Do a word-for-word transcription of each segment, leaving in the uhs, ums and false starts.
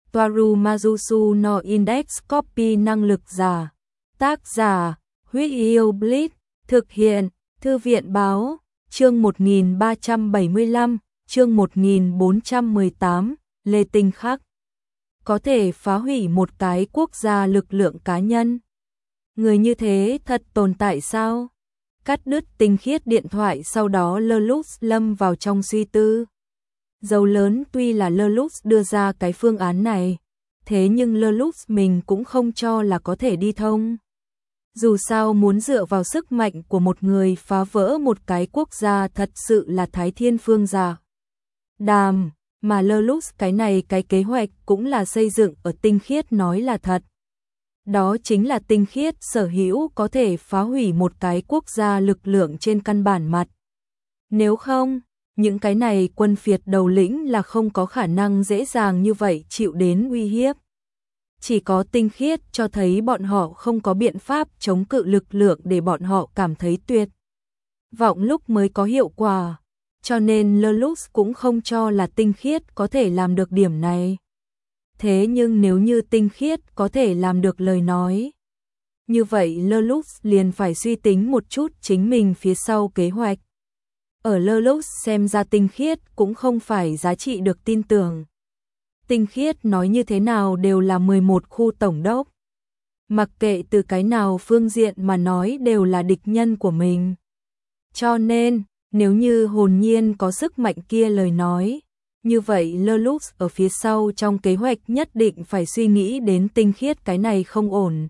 Toaru Majusu no Index Copy năng lực giả. Tác giả, Huyết Yêu Blitz, thực hiện, Thư viện báo, chương một nghìn ba trăm bảy mươi lăm, chương một nghìn bốn trăm mười tám, Lê Tinh Khắc. Có thể phá hủy một cái quốc gia lực lượng cá nhân. Người như thế thật tồn tại sao? Cắt đứt tinh khiết điện thoại, sau đó Lelouch lâm vào trong suy tư. Dầu lớn tuy là Lelouch đưa ra cái phương án này, thế nhưng Lelouch mình cũng không cho là có thể đi thông. Dù sao muốn dựa vào sức mạnh của một người phá vỡ một cái quốc gia thật sự là thái thiên phương dạ đàm, mà Lelouch cái này cái kế hoạch cũng là xây dựng ở tinh khiết nói là thật. Đó chính là tinh khiết sở hữu có thể phá hủy một cái quốc gia lực lượng trên căn bản mặt. Nếu không, những cái này quân phiệt đầu lĩnh là không có khả năng dễ dàng như vậy chịu đến uy hiếp. Chỉ có tinh khiết cho thấy bọn họ không có biện pháp chống cự lực lượng để bọn họ cảm thấy tuyệt vọng lúc mới có hiệu quả. Cho nên Lelouch cũng không cho là tinh khiết có thể làm được điểm này. Thế nhưng nếu như tinh khiết có thể làm được lời nói, như vậy Lelouch liền phải suy tính một chút chính mình phía sau kế hoạch. Ở Lelouch xem ra tinh khiết cũng không phải giá trị được tin tưởng. Tinh khiết nói như thế nào đều là mười một khu tổng đốc. Mặc kệ từ cái nào phương diện mà nói đều là địch nhân của mình. Cho nên, nếu như hồn nhiên có sức mạnh kia lời nói, như vậy Lelouch ở phía sau trong kế hoạch nhất định phải suy nghĩ đến tinh khiết cái này không ổn.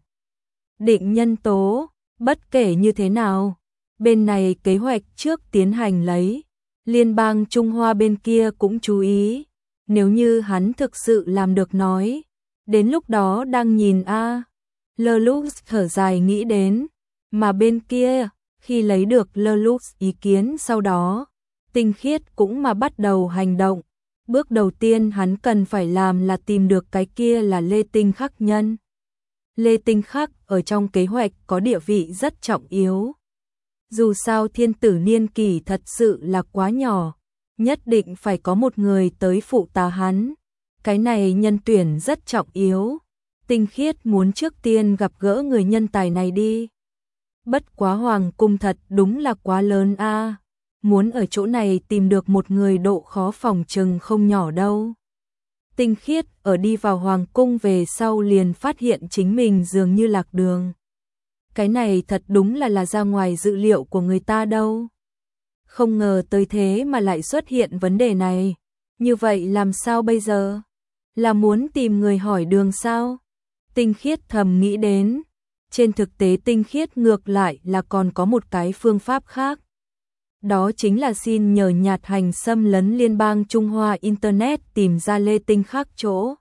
Định nhân tố, bất kể như thế nào, bên này kế hoạch trước tiến hành lấy, liên bang Trung Hoa bên kia cũng chú ý, nếu như hắn thực sự làm được nói, đến lúc đó đang nhìn a à. Lelouch thở dài nghĩ đến, mà bên kia, khi lấy được Lelouch ý kiến sau đó, tinh khiết cũng mà bắt đầu hành động. Bước đầu tiên hắn cần phải làm là tìm được cái kia là Lê Tinh Khắc nhân. Lê Tinh Khắc ở trong kế hoạch có địa vị rất trọng yếu. Dù sao thiên tử niên kỷ thật sự là quá nhỏ, nhất định phải có một người tới phụ tá hắn. Cái này nhân tuyển rất trọng yếu. Tinh khiết muốn trước tiên gặp gỡ người nhân tài này đi. Bất quá hoàng cung thật đúng là quá lớn a. À. Muốn ở chỗ này tìm được một người độ khó phòng chừng không nhỏ đâu. Tinh khiết ở đi vào hoàng cung về sau liền phát hiện chính mình dường như lạc đường. Cái này thật đúng là là ra ngoài dự liệu của người ta đâu. Không ngờ tới thế mà lại xuất hiện vấn đề này. Như vậy làm sao bây giờ? Là muốn tìm người hỏi đường sao? Tinh khiết thầm nghĩ đến. Trên thực tế tinh khiết ngược lại là còn có một cái phương pháp khác. Đó chính là xin nhờ nhạt hành xâm lấn liên bang Trung Hoa Internet tìm ra Lê Tinh Khắc chỗ.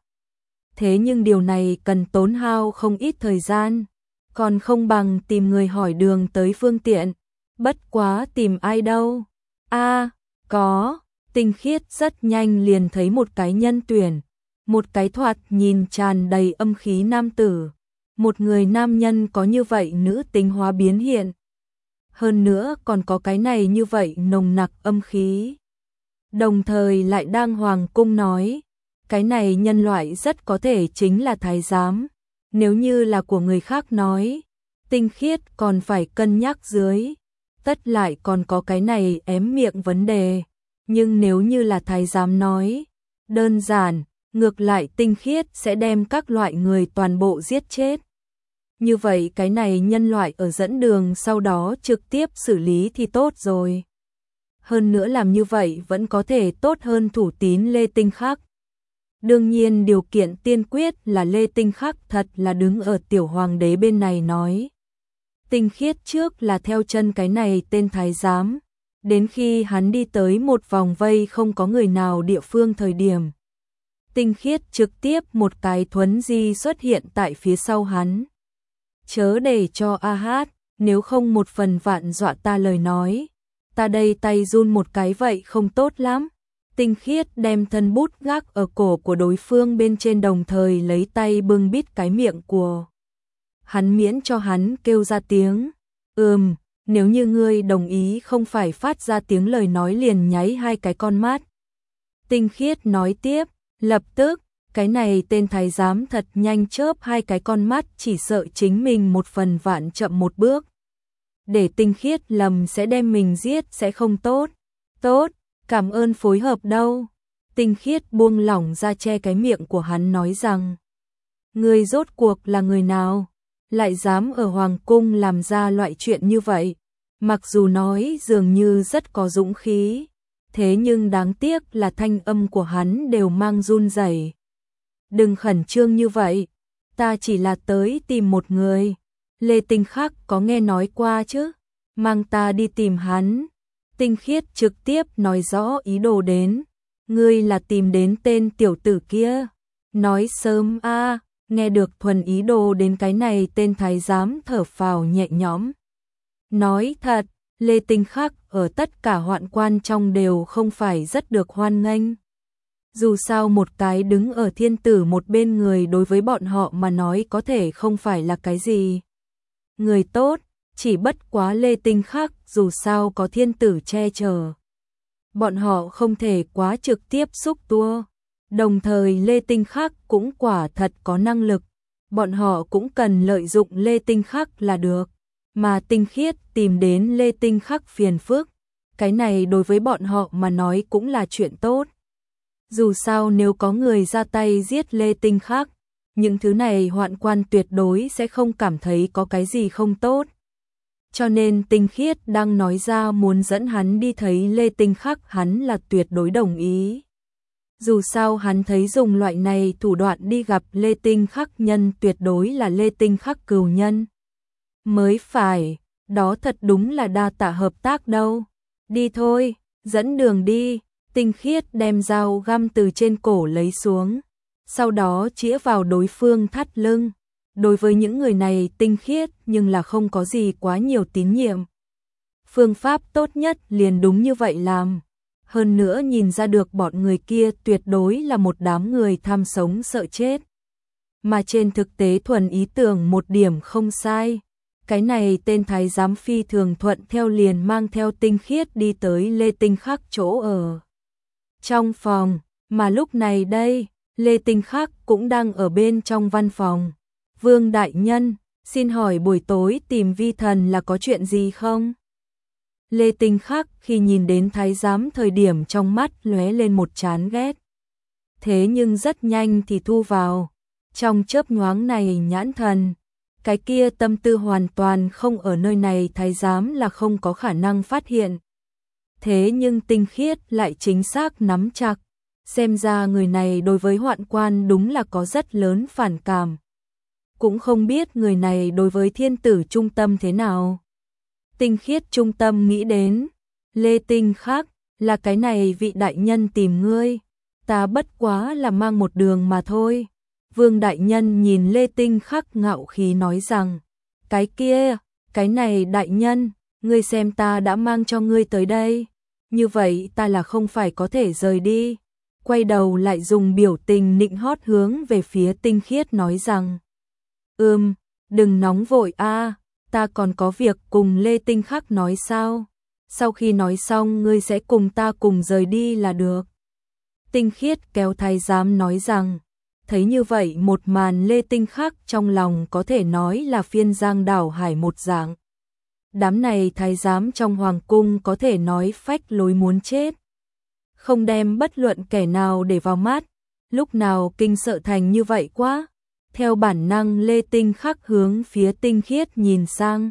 Thế nhưng điều này cần tốn hao không ít thời gian, còn không bằng tìm người hỏi đường tới phương tiện. Bất quá tìm ai đâu? A, à, có, tinh khiết rất nhanh liền thấy một cái nhân tuyển, một cái thoạt nhìn tràn đầy âm khí nam tử. Một người nam nhân có như vậy nữ tính hóa biến hiện. Hơn nữa còn có cái này như vậy nồng nặc âm khí. Đồng thời lại đang hoàng cung nói, cái này nhân loại rất có thể chính là thái giám. Nếu như là của người khác nói, tinh khiết còn phải cân nhắc dưới. Tất lại còn có cái này ém miệng vấn đề. Nhưng nếu như là thái giám nói, đơn giản, ngược lại tinh khiết sẽ đem các loại người toàn bộ giết chết. Như vậy cái này nhân loại ở dẫn đường sau đó trực tiếp xử lý thì tốt rồi. Hơn nữa làm như vậy vẫn có thể tốt hơn thủ tín Lê Tinh Khắc. Đương nhiên điều kiện tiên quyết là Lê Tinh Khắc thật là đứng ở tiểu hoàng đế bên này nói. Tinh khiết trước là theo chân cái này tên thái giám. Đến khi hắn đi tới một vòng vây không có người nào địa phương thời điểm. Tinh khiết trực tiếp một cái thuấn di xuất hiện tại phía sau hắn. Chớ để cho a hát, nếu không một phần vạn dọa ta lời nói. Ta đây tay run một cái vậy không tốt lắm. Tinh khiết đem thân bút gác ở cổ của đối phương bên trên đồng thời lấy tay bưng bít cái miệng của hắn miễn cho hắn kêu ra tiếng. Ừm, nếu như ngươi đồng ý không phải phát ra tiếng lời nói liền nháy hai cái con mắt. Tinh khiết nói tiếp, lập tức, Cái này tên thái giám thật nhanh chớp hai cái con mắt, chỉ sợ chính mình một phần vạn chậm một bước. Để Tinh Khiết lầm sẽ đem mình giết sẽ không tốt. Tốt, cảm ơn phối hợp đâu. Tinh Khiết buông lỏng ra che cái miệng của hắn nói rằng, ngươi rốt cuộc là người nào, lại dám ở Hoàng Cung làm ra loại chuyện như vậy. Mặc dù nói dường như rất có dũng khí, thế nhưng đáng tiếc là thanh âm của hắn đều mang run rẩy. Đừng khẩn trương như vậy, ta chỉ là tới tìm một người. Lê Tinh Khắc có nghe nói qua chứ, mang ta đi tìm hắn. Tinh Khiết trực tiếp nói rõ ý đồ đến, ngươi là tìm đến tên tiểu tử kia. Nói sớm a. À, nghe được thuần ý đồ đến cái này tên thái giám thở phào nhẹ nhõm. Nói thật, Lê Tinh Khắc ở tất cả hoạn quan trong đều không phải rất được hoan nghênh. Dù sao một cái đứng ở thiên tử một bên người đối với bọn họ mà nói có thể không phải là cái gì người tốt, chỉ bất quá Lê Tinh Khắc dù sao có thiên tử che chở. Bọn họ không thể quá trực tiếp xúc tua. Đồng thời Lê Tinh Khắc cũng quả thật có năng lực, bọn họ cũng cần lợi dụng Lê Tinh Khắc là được. Mà Tinh Khiết tìm đến Lê Tinh Khắc phiền phức, cái này đối với bọn họ mà nói cũng là chuyện tốt. Dù sao nếu có người ra tay giết Lê Tinh Khắc, những thứ này hoạn quan tuyệt đối sẽ không cảm thấy có cái gì không tốt. Cho nên Tinh Khiết đang nói ra muốn dẫn hắn đi thấy Lê Tinh Khắc, hắn là tuyệt đối đồng ý. Dù sao hắn thấy dùng loại này thủ đoạn đi gặp Lê Tinh Khắc nhân tuyệt đối là Lê Tinh Khắc cừu nhân. Mới phải, đó thật đúng là đa tạ hợp tác đâu. Đi thôi, dẫn đường đi. Tinh Khiết đem dao găm từ trên cổ lấy xuống, sau đó chĩa vào đối phương thắt lưng. Đối với những người này Tinh Khiết nhưng là không có gì quá nhiều tín nhiệm. Phương pháp tốt nhất liền đúng như vậy làm. Hơn nữa nhìn ra được bọn người kia tuyệt đối là một đám người tham sống sợ chết. Mà trên thực tế thuần ý tưởng một điểm không sai. Cái này tên thái giám phi thường thuận theo liền mang theo Tinh Khiết đi tới Lê Tinh Khắc chỗ ở. Trong phòng, mà lúc này đây, Lê Tinh Khắc cũng đang ở bên trong văn phòng. Vương đại nhân, xin hỏi buổi tối tìm vi thần là có chuyện gì không? Lê Tinh Khắc khi nhìn đến thái giám thời điểm trong mắt lóe lên một chán ghét. Thế nhưng rất nhanh thì thu vào. Trong chớp nhoáng này nhãn thần, cái kia tâm tư hoàn toàn không ở nơi này thái giám là không có khả năng phát hiện. Thế nhưng Tinh Khiết lại chính xác nắm chặt, xem ra người này đối với hoạn quan đúng là có rất lớn phản cảm. Cũng không biết người này đối với thiên tử trung tâm thế nào. Tinh Khiết trung tâm nghĩ đến, Lê Tinh Khắc, là cái này vị đại nhân tìm ngươi, ta bất quá là mang một đường mà thôi. Vương đại nhân nhìn Lê Tinh Khắc ngạo khí nói rằng, cái kia, cái này đại nhân, ngươi xem ta đã mang cho ngươi tới đây, như vậy ta là không phải có thể rời đi. Quay đầu lại dùng biểu tình nịnh hót hướng về phía Tinh Khiết nói rằng, ừm, đừng nóng vội a, ta còn có việc cùng Lê Tinh Khắc nói sao, sau khi nói xong ngươi sẽ cùng ta cùng rời đi là được. Tinh Khiết kéo thái giám nói rằng, thấy như vậy một màn Lê Tinh Khắc trong lòng có thể nói là phiên giang đảo hải một dạng. Đám này thái giám trong hoàng cung có thể nói phách lối muốn chết. Không đem bất luận kẻ nào để vào mắt, lúc nào kinh sợ thành như vậy quá. Theo bản năng Lê Tinh Khắc hướng phía Tinh Khiết nhìn sang.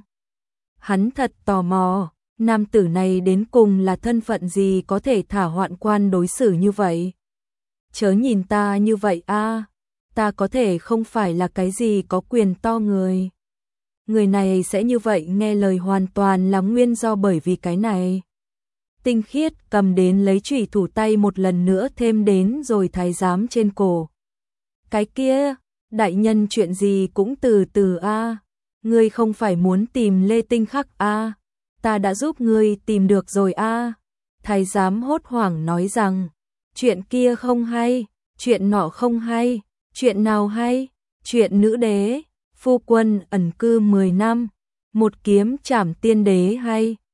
Hắn thật tò mò, nam tử này đến cùng là thân phận gì có thể thả hoạn quan đối xử như vậy. Chớ nhìn ta như vậy a, ta có thể không phải là cái gì có quyền to người. Người này sẽ như vậy nghe lời hoàn toàn là nguyên do bởi vì cái này. Tinh Khiết cầm đến lấy chủy thủ tay một lần nữa thêm đến rồi thái giám trên cổ. Cái kia, đại nhân chuyện gì cũng từ từ a, ngươi không phải muốn tìm Lê Tinh Khắc a, ta đã giúp ngươi tìm được rồi a. Thái giám hốt hoảng nói rằng, chuyện kia không hay, chuyện nọ không hay, chuyện nào hay, chuyện nữ đế, phu quân ẩn cư mười năm, một kiếm trảm tiên đế hay.